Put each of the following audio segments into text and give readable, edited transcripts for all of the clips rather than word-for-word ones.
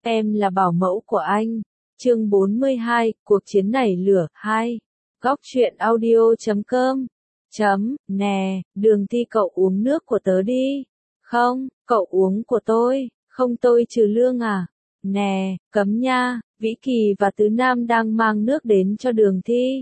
em là bảo mẫu của anh. Chương 42, cuộc chiến nảy lửa 2. Góc truyện audio.com. Nè, Đường Thi, cậu uống nước của tớ đi. Không, cậu uống của tôi, không tôi trừ lương à? Nè, cấm nha. Vĩ Kỳ và Tứ Nam đang mang nước đến cho Đường Thi.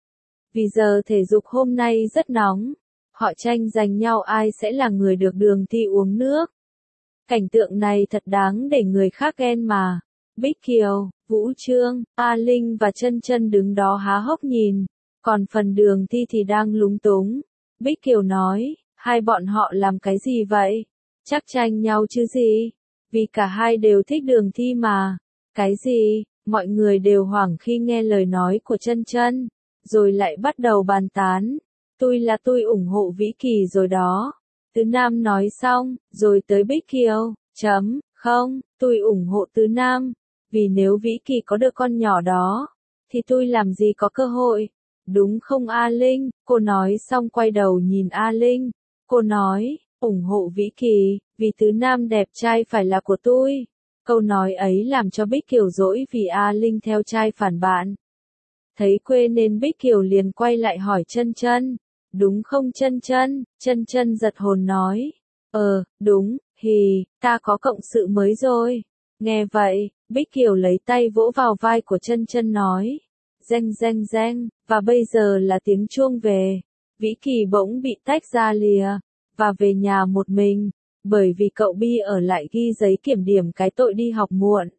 Vì giờ thể dục hôm nay rất nóng, họ tranh giành nhau ai sẽ là người được Đường Thi uống nước. Cảnh tượng này thật đáng để người khác ghen mà. Bích Kiều, Vũ Trương, A Linh và Chân Chân đứng đó há hốc nhìn, còn phần Đường Thi thì đang lúng túng. Bích Kiều nói, hai bọn họ làm cái gì vậy? Chắc tranh nhau chứ gì? Vì cả hai đều thích Đường Thi mà. Cái gì? Mọi người đều hoảng khi nghe lời nói của Chân Chân, rồi lại bắt đầu bàn tán. Tôi ủng hộ Vĩ Kỳ rồi đó. Tứ Nam nói xong, rồi tới Bích Kiều. Không, tôi ủng hộ Tứ Nam. Vì nếu Vĩ Kỳ có được con nhỏ đó, thì tôi làm gì có cơ hội. Đúng không A Linh? Cô nói xong quay đầu nhìn A Linh. Cô nói, ủng hộ Vĩ Kỳ, vì Tứ Nam đẹp trai phải là của tôi. Câu nói ấy làm cho Bích Kiều dỗi vì A Linh theo trai phản bạn. Thấy quê nên Bích Kiều liền quay lại hỏi Chân Chân. Đúng không Chân Chân? Chân Chân giật hồn nói. Đúng, ta có cộng sự mới rồi. Nghe vậy, Bích Kiều lấy tay vỗ vào vai của Chân Chân nói. Reng reng reng, và bây giờ là tiếng chuông về. Vĩ Kỳ bỗng bị tách ra lìa, và về nhà một mình, bởi vì cậu Bi ở lại ghi giấy kiểm điểm cái tội đi học muộn.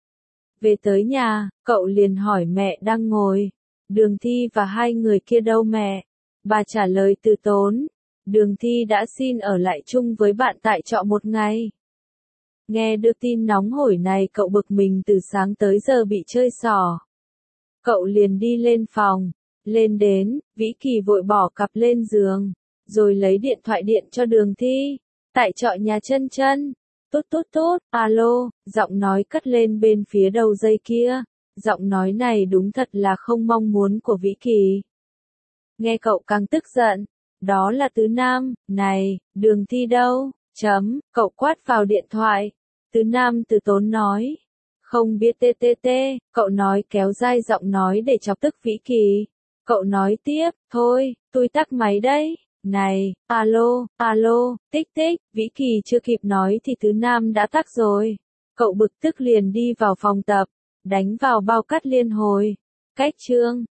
Về tới nhà, cậu liền hỏi mẹ đang ngồi. Đường Thi và hai người kia đâu mẹ? Bà trả lời từ tốn. Đường Thi đã xin ở lại chung với bạn tại trọ một ngày. Nghe được tin nóng hổi này cậu bực mình từ sáng tới giờ bị chơi xỏ. Cậu liền đi lên phòng. Lên đến, Vĩ Kỳ vội bỏ cặp lên giường, rồi lấy điện thoại điện cho Đường Thi. Tại trọ nhà Chân Chân. Tốt, alo, giọng nói cất lên bên phía đầu dây kia. Giọng nói này đúng thật là không mong muốn của Vĩ Kỳ. Nghe cậu càng tức giận. Đó là Tứ Nam, này, Đường Thi đâu? Cậu quát vào điện thoại. Tứ Nam từ tốn nói. Không biết cậu nói kéo dai giọng nói để chọc tức Vĩ Kỳ. Cậu nói tiếp, thôi, tôi tắt máy đấy. Này, alo, tích, Vĩ Kỳ chưa kịp nói thì Tứ Nam đã tắt rồi. Cậu bực tức liền đi vào phòng tập, đánh vào bao cắt liên hồi. Cách chương